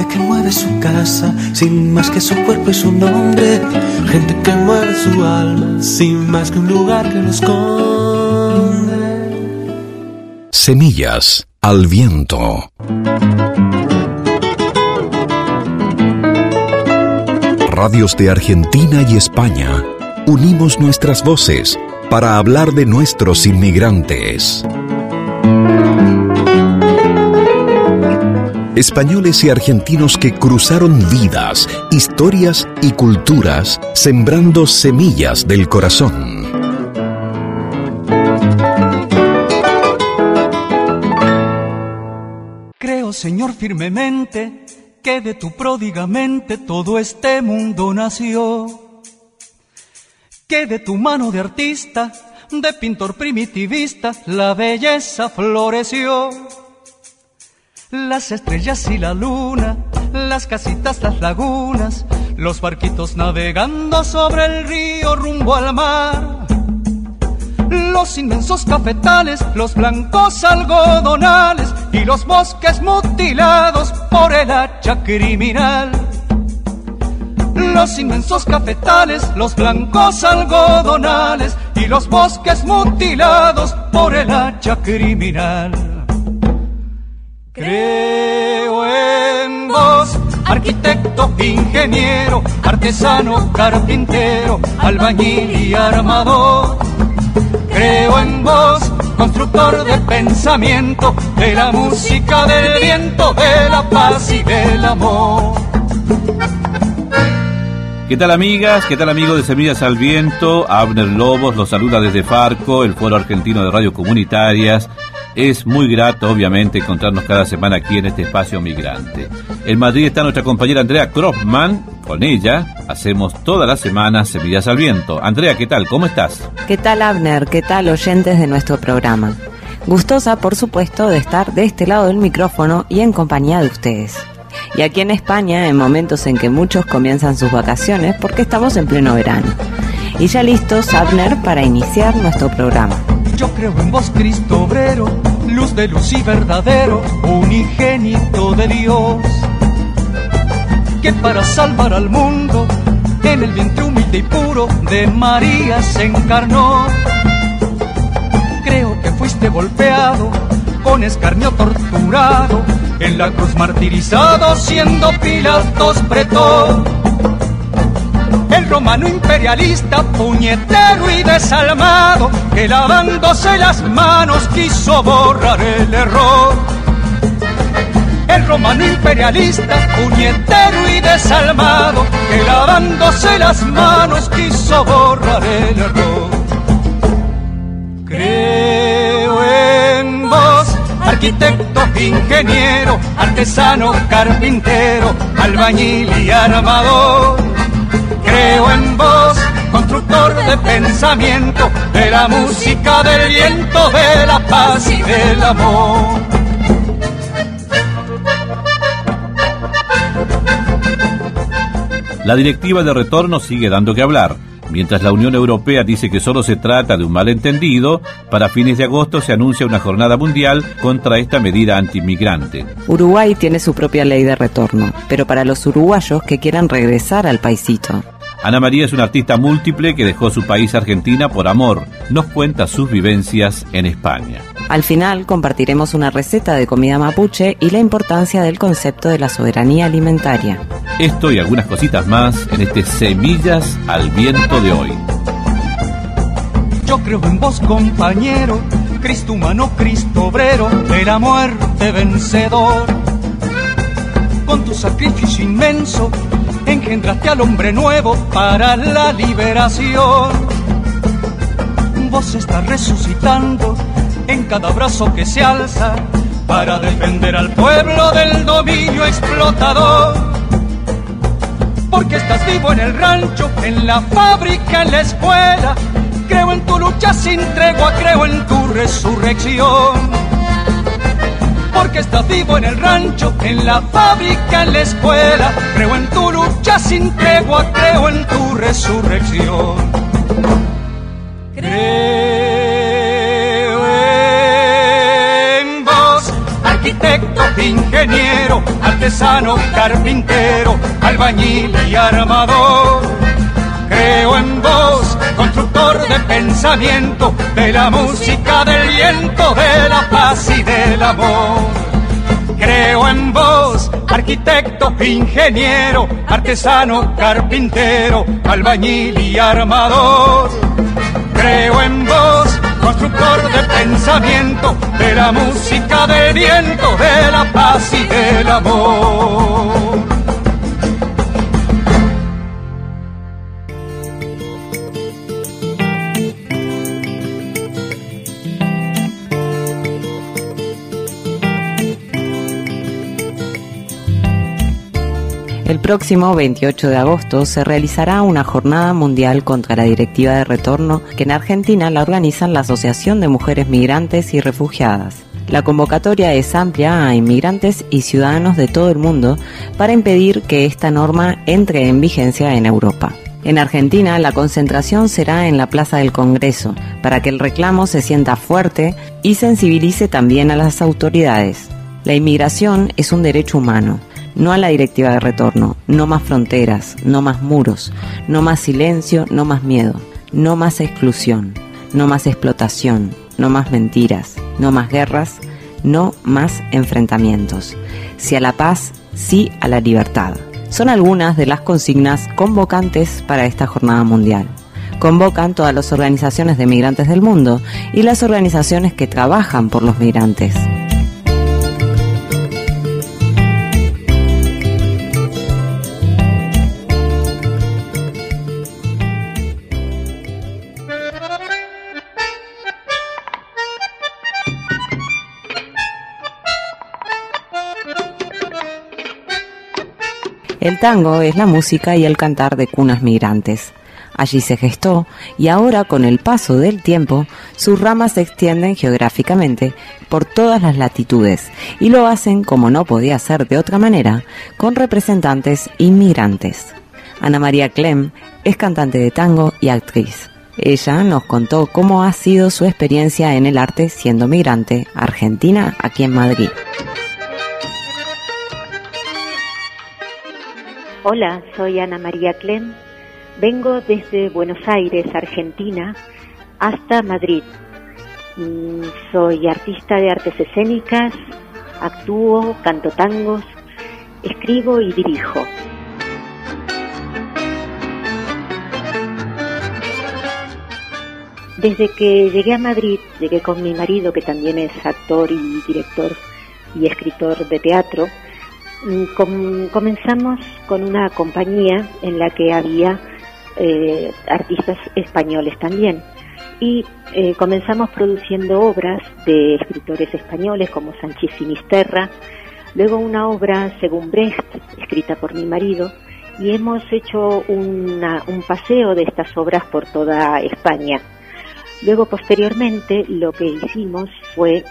Gente que mueve su casa sin más que su cuerpo y su nombre. Gente que mueve su alma sin más que un lugar que lo esconde. Semillas al viento. Radios de Argentina y España. Unimos nuestras voces para hablar de nuestros inmigrantes. Españoles y argentinos que cruzaron vidas, historias y culturas, sembrando semillas del corazón. Creo, Señor, firmemente que de tu pródiga mente todo este mundo nació, que de tu mano de artista, de pintor primitivista, la belleza floreció. Las estrellas y la luna, las casitas, las lagunas, los barquitos navegando sobre el río rumbo al mar, los inmensos cafetales, los blancos algodonales y los bosques mutilados por el hacha criminal. Los inmensos cafetales, los blancos algodonales y los bosques mutilados por el hacha criminal. Creo en vos, arquitecto, ingeniero, artesano, carpintero, albañil y armador. Creo en vos, constructor del pensamiento, de la música, del viento, de la paz y del amor. ¿Qué tal, amigas? ¿Qué tal, amigos de Semillas al Viento? Abner Lobos los saluda desde Farco, el Foro Argentino de Radio Comunitarias. Es muy grato, obviamente, encontrarnos cada semana aquí en este espacio migrante. En Madrid está nuestra compañera Andrea Krofman. Con ella hacemos todas las semanas Semillas al Viento. Andrea, ¿qué tal? ¿Cómo estás? ¿Qué tal, Abner? ¿Qué tal, oyentes de nuestro programa? Gustosa, por supuesto, de estar de este lado del micrófono y en compañía de ustedes. Y aquí en España, en momentos en que muchos comienzan sus vacaciones, porque estamos en pleno verano. Y ya listos, Abner, para iniciar nuestro programa. Yo creo en vos, Cristo obrero, luz de luz y verdadero, unigénito de Dios, que para salvar al mundo, en el vientre humilde y puro de María se encarnó. Creo que fuiste golpeado, con escarnio torturado, en la cruz martirizado, siendo Pilatos pretor. El romano imperialista, puñetero y desalmado, que lavándose las manos quiso borrar el error. El romano imperialista, puñetero y desalmado, que lavándose las manos quiso borrar el error. Creo en vos, arquitecto, ingeniero, artesano, carpintero, albañil y armador. Creo en vos, constructor de pensamiento, de la música, del viento, de la paz y del amor. La directiva de retorno sigue dando que hablar. Mientras la Unión Europea dice que solo se trata de un malentendido, para fines de agosto se anuncia una jornada mundial contra esta medida antimigrante. Uruguay tiene su propia ley de retorno, pero para los uruguayos que quieran regresar al paisito. Ana María es una artista múltiple que dejó su país, Argentina, por amor. Nos cuenta sus vivencias en España. Al final compartiremos una receta de comida mapuche y la importancia del concepto de la soberanía alimentaria. Esto y algunas cositas más en este Semillas al Viento de hoy. Yo creo en vos, compañero, Cristo humano, Cristo obrero, de la muerte vencedor. Con tu sacrificio inmenso engendraste al hombre nuevo para la liberación. Vos estás resucitando en cada brazo que se alza para defender al pueblo del dominio explotador. Porque estás vivo en el rancho, en la fábrica, en la escuela. Creo en tu lucha sin tregua, creo en tu resurrección. Porque estás vivo en el rancho, en la fábrica, en la escuela. Creo en tu lucha sin tregua, creo en tu resurrección. Creo en vos, arquitecto, ingeniero, artesano, carpintero, albañil y armador. Creo en vos, constructor de pensamiento, de la música, del viento, de la paz y del amor. Creo en vos, arquitecto, ingeniero, artesano, carpintero, albañil y armador. Creo en vos, constructor de pensamiento, de la música, del viento, de la paz y del amor. El próximo 28 de agosto se realizará una jornada mundial contra la Directiva de Retorno que en Argentina la organizan la Asociación de Mujeres Migrantes y Refugiadas. La convocatoria es amplia a inmigrantes y ciudadanos de todo el mundo para impedir que esta norma entre en vigencia en Europa. En Argentina, la concentración será en la Plaza del Congreso, para que el reclamo se sienta fuerte y sensibilice también a las autoridades. La inmigración es un derecho humano. No a la Directiva de Retorno, no más fronteras, no más muros, no más silencio, no más miedo, no más exclusión, no más explotación, no más mentiras, no más guerras, no más enfrentamientos. Sí a la paz, sí a la libertad. Son algunas de las consignas convocantes para esta jornada mundial. Convocan todas las organizaciones de migrantes del mundo y las organizaciones que trabajan por los migrantes. El tango es la música y el cantar de cunas migrantes. Allí se gestó y ahora, con el paso del tiempo, sus ramas se extienden geográficamente por todas las latitudes y lo hacen, como no podía ser de otra manera, con representantes inmigrantes. Ana María Clem es cantante de tango y actriz. Ella nos contó cómo ha sido su experiencia en el arte siendo migrante argentina aquí en Madrid. Hola, soy Ana María Clem. Vengo desde Buenos Aires, Argentina, hasta Madrid. Soy artista de artes escénicas, actúo, canto tangos, escribo y dirijo. Desde que llegué a Madrid, llegué con mi marido, que también es actor y director y escritor de teatro. Comenzamos con una compañía en la que había artistas españoles también y comenzamos produciendo obras de escritores españoles como Sanchis Sinisterra, luego una obra según Brecht escrita por mi marido, y hemos hecho un paseo de estas obras por toda España. Luego, posteriormente, lo que hicimos fue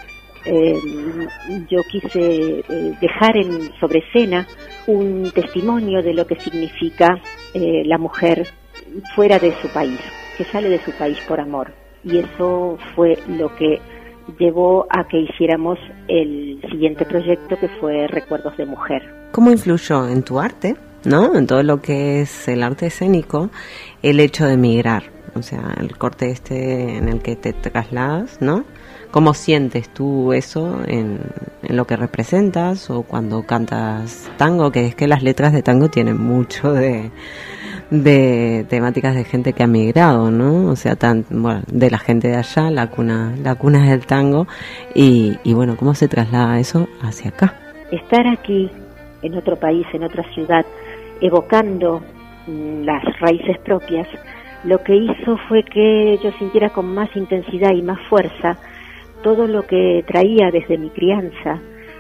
yo quise dejar sobre escena un testimonio de lo que significa la mujer fuera de su país, que sale de su país por amor, y eso fue lo que llevó a que hiciéramos el siguiente proyecto, que fue Recuerdos de Mujer. ¿Cómo influyó en tu arte, no? En todo lo que es el arte escénico, el hecho de emigrar, o sea, el corte en el que te trasladas, ¿no? ¿Cómo sientes tú eso en lo que representas o cuando cantas tango? Que es que las letras de tango tienen mucho de temáticas de gente que ha migrado, ¿no? O sea, de la gente de allá, la cuna del tango, y bueno, ¿cómo se traslada eso hacia acá? Estar aquí, en otro país, en otra ciudad, evocando las raíces propias, lo que hizo fue que yo sintiera con más intensidad y más fuerza todo lo que traía desde mi crianza,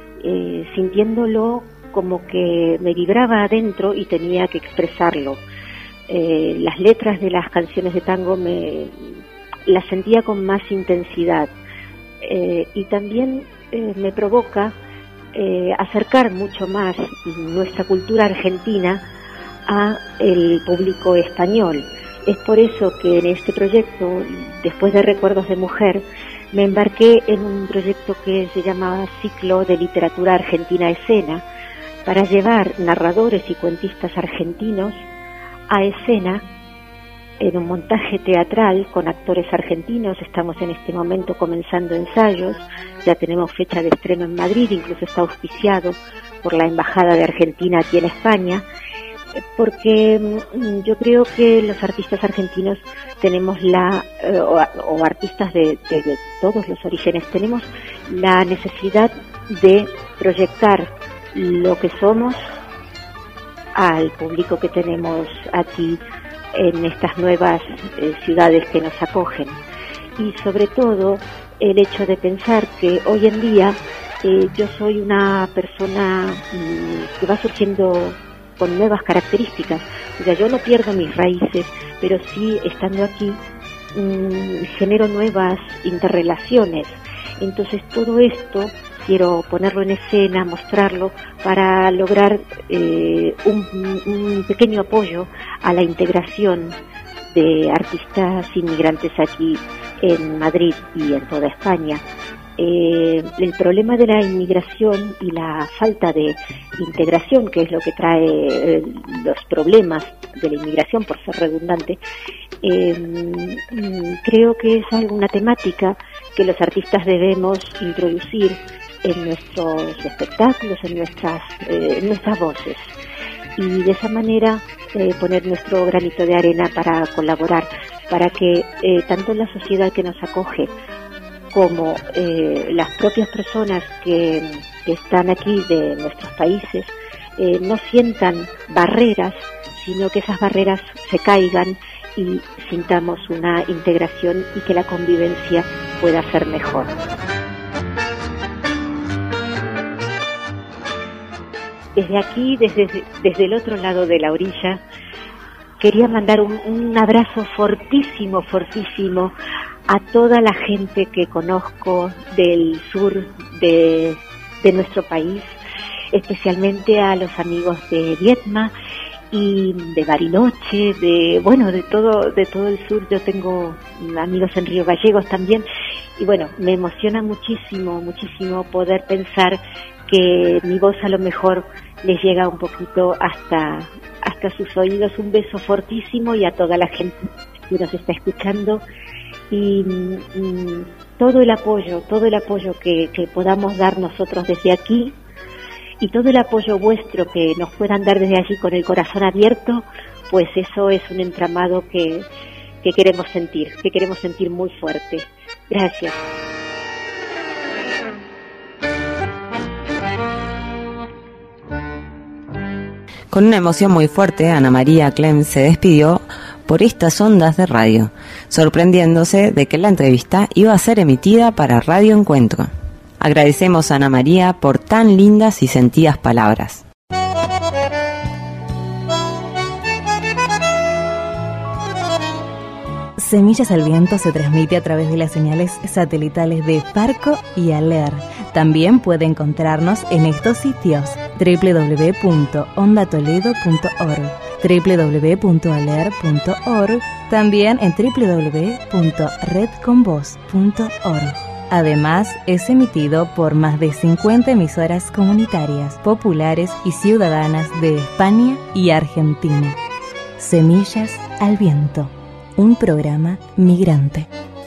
sintiéndolo como que me vibraba adentro y tenía que expresarlo. Las letras de las canciones de tango las sentía con más intensidad, y también me provoca acercar mucho más nuestra cultura argentina a el público español. Es por eso que en este proyecto, después de Recuerdos de Mujer, me embarqué en un proyecto que se llamaba Ciclo de Literatura Argentina Escena, para llevar narradores y cuentistas argentinos a escena en un montaje teatral con actores argentinos. Estamos en este momento comenzando ensayos, ya tenemos fecha de estreno en Madrid, incluso está auspiciado por la Embajada de Argentina aquí en España, porque yo creo que los artistas argentinos tenemos o artistas de todos los orígenes, tenemos la necesidad de proyectar lo que somos al público que tenemos aquí en estas nuevas ciudades que nos acogen. Y sobre todo el hecho de pensar que hoy en día yo soy una persona que va surgiendo con nuevas características. O sea, yo no pierdo mis raíces, pero sí, estando aquí, genero nuevas interrelaciones. Entonces todo esto quiero ponerlo en escena, mostrarlo, para lograr un pequeño apoyo a la integración de artistas inmigrantes aquí en Madrid y en toda España. El problema de la inmigración y la falta de integración, que es lo que trae los problemas de la inmigración, por ser redundante, creo que es alguna temática que los artistas debemos introducir en nuestros espectáculos, en nuestras voces, y de esa manera poner nuestro granito de arena para colaborar, para que tanto la sociedad que nos acoge como las propias personas que están aquí de nuestros países no sientan barreras, sino que esas barreras se caigan y sintamos una integración y que la convivencia pueda ser mejor. Desde aquí, desde el otro lado de la orilla, quería mandar un abrazo fortísimo, fortísimo a toda la gente que conozco del sur de nuestro país, especialmente a los amigos de Viedma y de Bariloche, de todo el sur. Yo tengo amigos en Río Gallegos también, y bueno, me emociona muchísimo, muchísimo poder pensar que mi voz a lo mejor les llega un poquito hasta sus oídos. Un beso fortísimo, y a toda la gente que nos está escuchando, y todo el apoyo que podamos dar nosotros desde aquí, y todo el apoyo vuestro que nos puedan dar desde allí con el corazón abierto, pues eso es un entramado que queremos sentir muy fuerte. Gracias. Con una emoción muy fuerte, Ana María Clem se despidió por estas ondas de radio, sorprendiéndose de que la entrevista iba a ser emitida para Radio Encuentro. Agradecemos a Ana María por tan lindas y sentidas palabras. Semillas al Viento se transmite a través de las señales satelitales de Farco y ALER. También puede encontrarnos en estos sitios: www.ondatoledo.org, www.aler.org, también en www.redconvoz.org. Además, es emitido por más de 50 emisoras comunitarias, populares y ciudadanas de España y Argentina. Semillas al Viento, un programa migrante.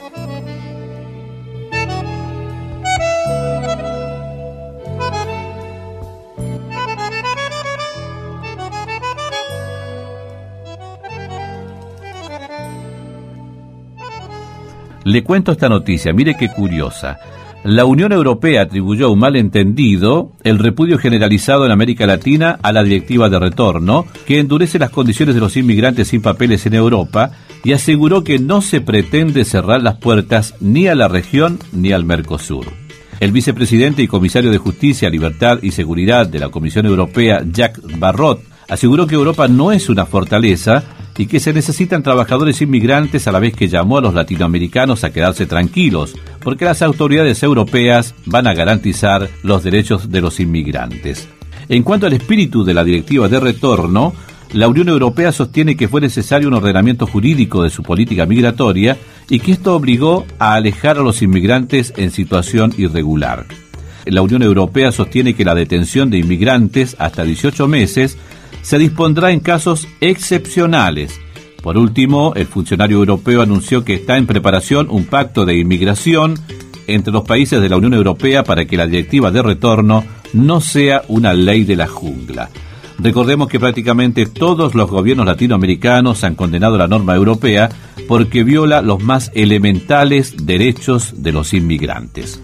Le cuento esta noticia, mire qué curiosa. La Unión Europea atribuyó a un malentendido el repudio generalizado en América Latina a la Directiva de Retorno, que endurece las condiciones de los inmigrantes sin papeles en Europa, y aseguró que no se pretende cerrar las puertas ni a la región ni al Mercosur. El vicepresidente y comisario de Justicia, Libertad y Seguridad de la Comisión Europea, Jacques Barrot, aseguró que Europa no es una fortaleza y que se necesitan trabajadores inmigrantes, a la vez que llamó a los latinoamericanos a quedarse tranquilos, porque las autoridades europeas van a garantizar los derechos de los inmigrantes. En cuanto al espíritu de la Directiva de Retorno, la Unión Europea sostiene que fue necesario un ordenamiento jurídico de su política migratoria y que esto obligó a alejar a los inmigrantes en situación irregular. La Unión Europea sostiene que la detención de inmigrantes hasta 18 meses se dispondrá en casos excepcionales. Por último, el funcionario europeo anunció que está en preparación un pacto de inmigración entre los países de la Unión Europea para que la directiva de retorno no sea una ley de la jungla. Recordemos que prácticamente todos los gobiernos latinoamericanos han condenado la norma europea porque viola los más elementales derechos de los inmigrantes.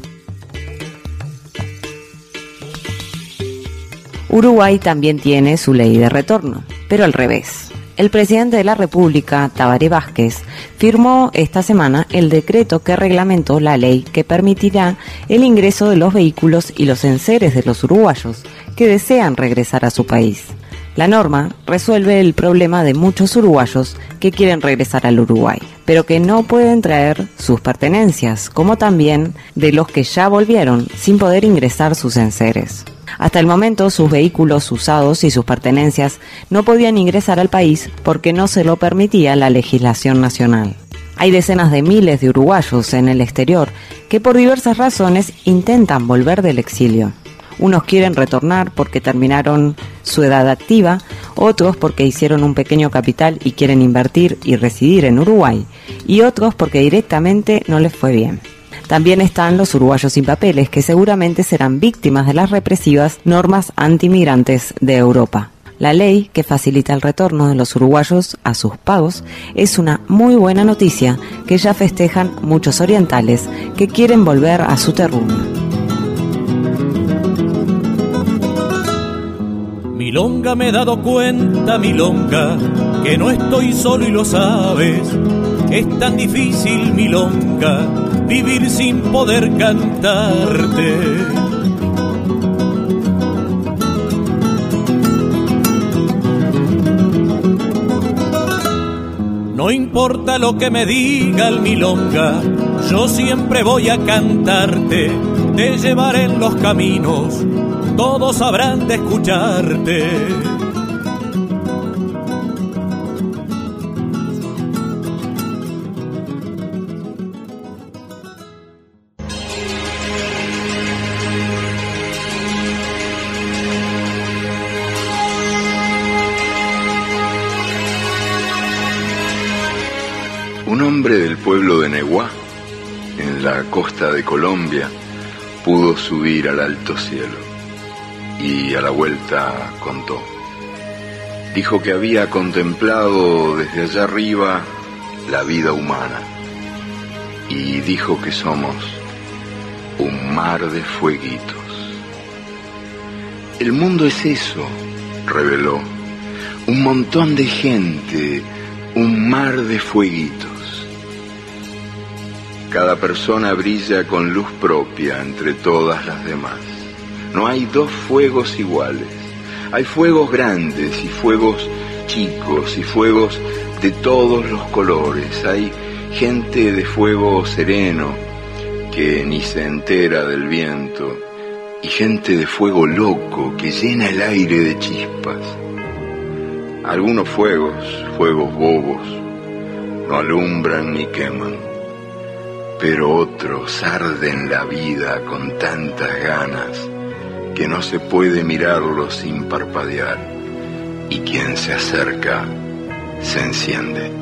Uruguay también tiene su ley de retorno, pero al revés. El presidente de la República, Tabaré Vázquez, firmó esta semana el decreto que reglamentó la ley que permitirá el ingreso de los vehículos y los enseres de los uruguayos que desean regresar a su país. La norma resuelve el problema de muchos uruguayos que quieren regresar al Uruguay, pero que no pueden traer sus pertenencias, como también de los que ya volvieron sin poder ingresar sus enseres. Hasta el momento, sus vehículos usados y sus pertenencias no podían ingresar al país porque no se lo permitía la legislación nacional. Hay decenas de miles de uruguayos en el exterior que por diversas razones intentan volver del exilio. Unos quieren retornar porque terminaron su edad activa, otros porque hicieron un pequeño capital y quieren invertir y residir en Uruguay, y otros porque directamente no les fue bien. También están los uruguayos sin papeles, que seguramente serán víctimas de las represivas normas antimigrantes de Europa. La ley que facilita el retorno de los uruguayos a sus pagos es una muy buena noticia que ya festejan muchos orientales que quieren volver a su terruño. Milonga, me he dado cuenta, milonga, que no estoy solo y lo sabes. Es tan difícil, milonga, vivir sin poder cantarte. No importa lo que me diga el milonga, yo siempre voy a cantarte. Te llevaré en los caminos, todos habrán de escucharte. Un hombre del pueblo de Neguá, en la costa de Colombia, pudo subir al alto cielo y a la vuelta contó. Dijo que había contemplado desde allá arriba la vida humana y dijo que somos un mar de fueguitos. El mundo es eso, reveló, un montón de gente, un mar de fueguitos. Cada persona brilla con luz propia entre todas las demás. No hay dos fuegos iguales. Hay fuegos grandes y fuegos chicos y fuegos de todos los colores. Hay gente de fuego sereno que ni se entera del viento y gente de fuego loco que llena el aire de chispas. Algunos fuegos bobos, no alumbran ni queman. Pero otros arden la vida con tantas ganas que no se puede mirarlos sin parpadear, y quien se acerca se enciende.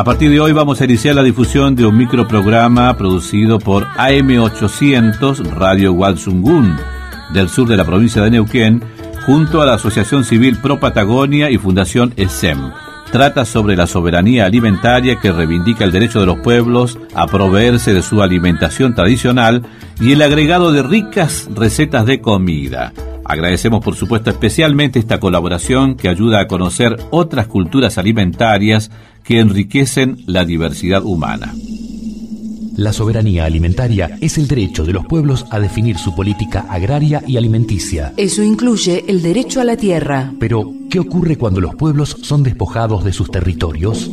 A partir de hoy vamos a iniciar la difusión de un microprograma producido por AM800 Radio Walsungún del sur de la provincia de Neuquén, junto a la Asociación Civil Pro Patagonia y Fundación ESEM. Trata sobre la soberanía alimentaria que reivindica el derecho de los pueblos a proveerse de su alimentación tradicional y el agregado de ricas recetas de comida. Agradecemos por supuesto especialmente esta colaboración que ayuda a conocer otras culturas alimentarias que enriquecen la diversidad humana. La soberanía alimentaria es el derecho de los pueblos a definir su política agraria y alimenticia. Eso incluye el derecho a la tierra. Pero, ¿qué ocurre cuando los pueblos son despojados de sus territorios?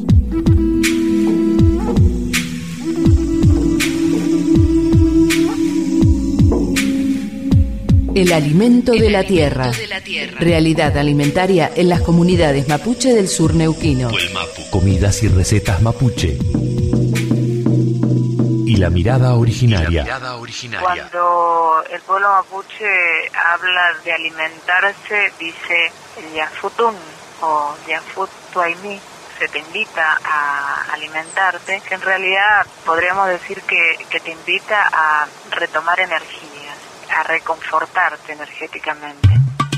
El alimento de la tierra. Realidad alimentaria en las comunidades mapuche del sur neuquino. Comidas y recetas mapuche. Y la mirada originaria. Cuando el pueblo mapuche habla de alimentarse, dice Yafutun o Yafut Tuaimi, se te invita a alimentarte, que en realidad podríamos decir que te invita a retomar energías, a reconfortarte energéticamente.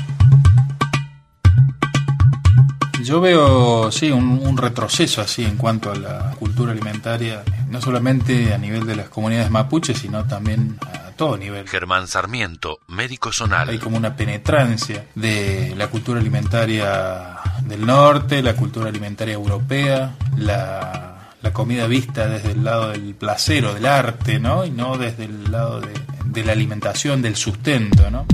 Yo veo, sí, un retroceso así en cuanto a la cultura alimentaria, no solamente a nivel de las comunidades mapuches, sino también a todo nivel. Germán Sarmiento, médico zonal. Hay como una penetrancia de la cultura alimentaria del norte, la cultura alimentaria europea, la comida vista desde el lado del placer o del arte, ¿no? Y no desde el lado de la alimentación, del sustento, ¿no?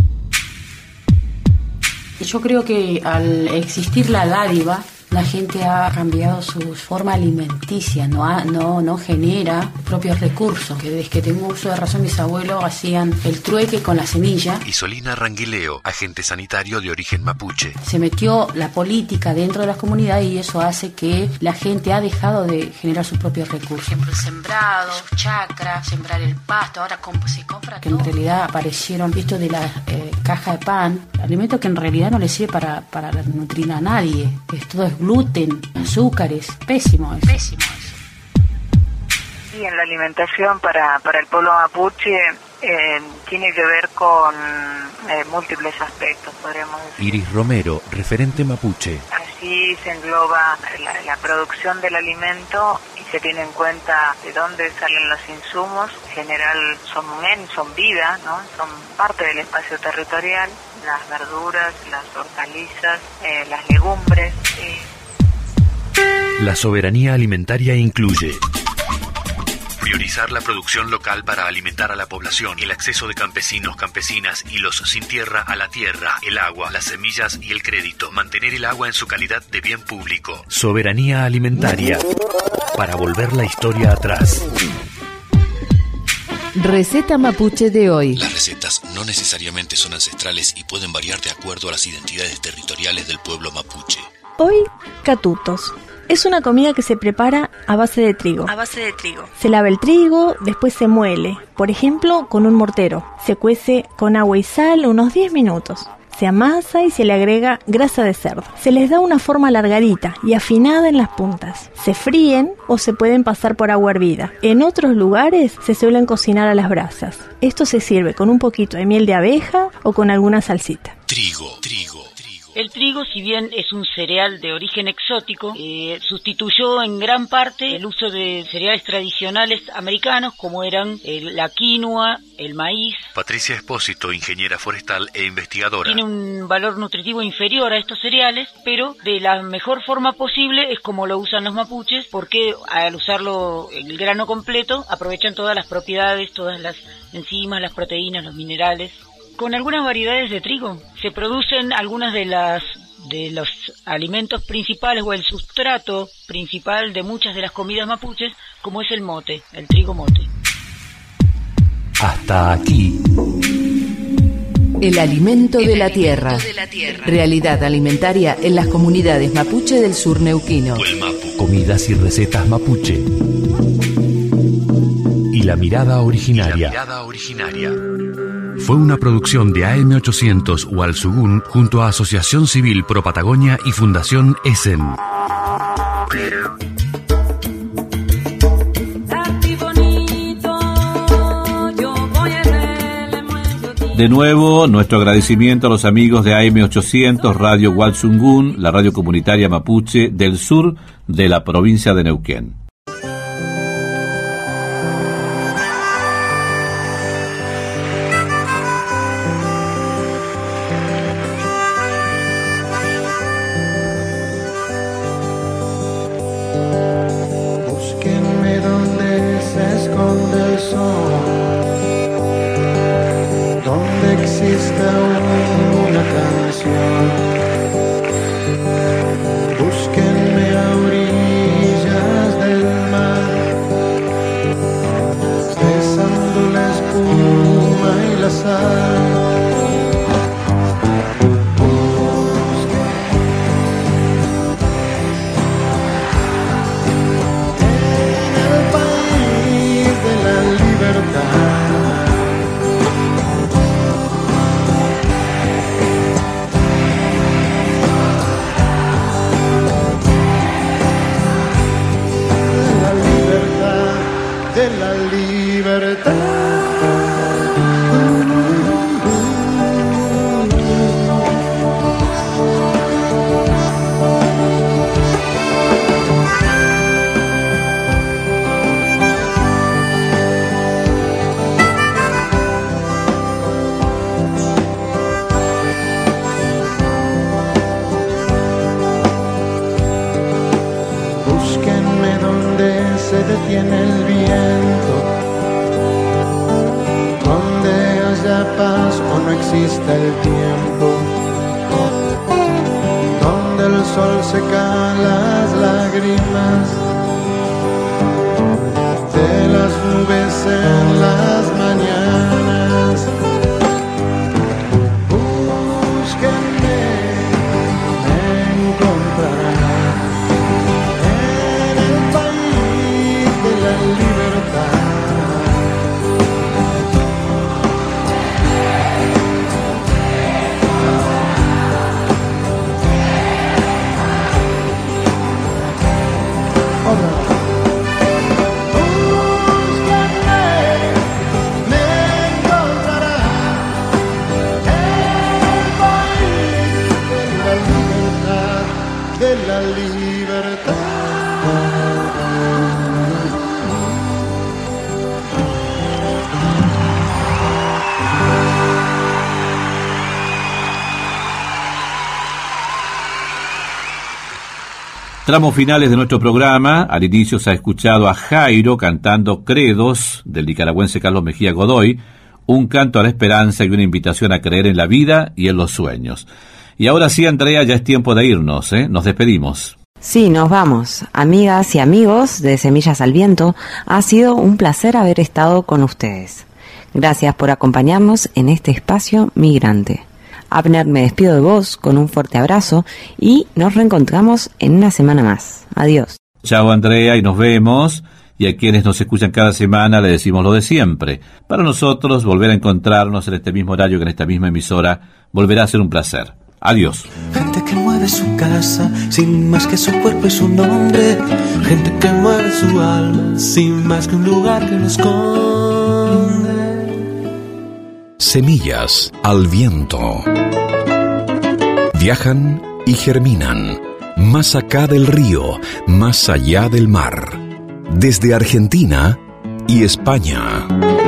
Yo creo que al existir la dádiva, la gente ha cambiado su forma alimenticia, no genera propios recursos, que desde que tengo uso de razón mis abuelos hacían el trueque con la semilla. Isolina Ranguileo, agente sanitario de origen mapuche. Se metió la política dentro de las comunidades y eso hace que la gente ha dejado de generar sus propios recursos. Por ejemplo, el sembrado, sus chacras, sembrar el pasto, ahora se compra que todo. En realidad aparecieron esto de la caja de pan, alimentos que en realidad no le sirve para nutrir a nadie, todo es gluten, azúcares, pésimo eso. Sí, en la alimentación para el pueblo mapuche tiene que ver con múltiples aspectos, podríamos decir. Iris Romero, referente mapuche. Así se engloba la producción del alimento y se tiene en cuenta de dónde salen los insumos. En general son vida, ¿no? Son parte del espacio territorial, las verduras, las hortalizas, las legumbres. La soberanía alimentaria incluye priorizar la producción local para alimentar a la población, el acceso de campesinos, campesinas y los sin tierra a la tierra, el agua, las semillas y el crédito, mantener el agua en su calidad de bien público. Soberanía alimentaria para volver la historia atrás. Receta mapuche de hoy. Las recetas no necesariamente son ancestrales y pueden variar de acuerdo a las identidades territoriales del pueblo mapuche. Hoy, catutos. Es una comida que se prepara a base de trigo. Se lava el trigo, después se muele, por ejemplo, con un mortero. Se cuece con agua y sal unos 10 minutos. Se amasa y se le agrega grasa de cerdo. Se les da una forma alargadita y afinada en las puntas. Se fríen o se pueden pasar por agua hervida. En otros lugares se suelen cocinar a las brasas. Esto se sirve con un poquito de miel de abeja o con alguna salsita. Trigo. El trigo, si bien es un cereal de origen exótico, sustituyó en gran parte el uso de cereales tradicionales americanos como eran la quinoa, el maíz. Patricia Espósito, ingeniera forestal e investigadora. Tiene un valor nutritivo inferior a estos cereales, pero de la mejor forma posible es como lo usan los mapuches, porque al usarlo el grano completo aprovechan todas las propiedades, todas las enzimas, las proteínas, los minerales. Con algunas variedades de trigo se producen algunas de los alimentos principales o el sustrato principal de muchas de las comidas mapuches, como es el mote, el trigo mote. Hasta aquí. El alimento de la tierra. Realidad alimentaria en las comunidades mapuche del sur neuquino. Comidas y recetas mapuche. Y la mirada originaria. Fue una producción de AM800 Walsungún junto a Asociación Civil Pro Patagonia y Fundación ESEM. De nuevo, nuestro agradecimiento a los amigos de AM800 Radio Walsungun, la radio comunitaria mapuche del sur de la provincia de Neuquén. Búsquenme donde se esconde el sol, donde exista una canción. Búsquenme a orillas del mar, besando la espuma y la sal. De la libertad. Búsquenme donde se detiene el viento, donde haya paz o no exista el tiempo, donde el sol seca las lágrimas de las nubes en las mañanas. Búsquenme, me encontrarán en el país de la libertad. De la libertad. Tramos finales de nuestro programa. Al inicio se ha escuchado a Jairo cantando Credos del nicaragüense Carlos Mejía Godoy, un canto a la esperanza y una invitación a creer en la vida y en los sueños. Y ahora sí, Andrea, ya es tiempo de irnos, ¿eh? Nos despedimos. Sí, nos vamos. Amigas y amigos de Semillas al Viento, ha sido un placer haber estado con ustedes. Gracias por acompañarnos en este espacio migrante. Abner, me despido de vos con un fuerte abrazo y nos reencontramos en una semana más. Adiós. Chao, Andrea, y nos vemos. Y a quienes nos escuchan cada semana le decimos lo de siempre. Para nosotros, volver a encontrarnos en este mismo horario que en esta misma emisora volverá a ser un placer. Adiós. Gente que mueve su casa sin más que su cuerpo y su nombre. Gente que mueve su alma sin más que un lugar que lo esconde. Semillas al viento. Viajan y germinan. Más acá del río, más allá del mar. Desde Argentina y España.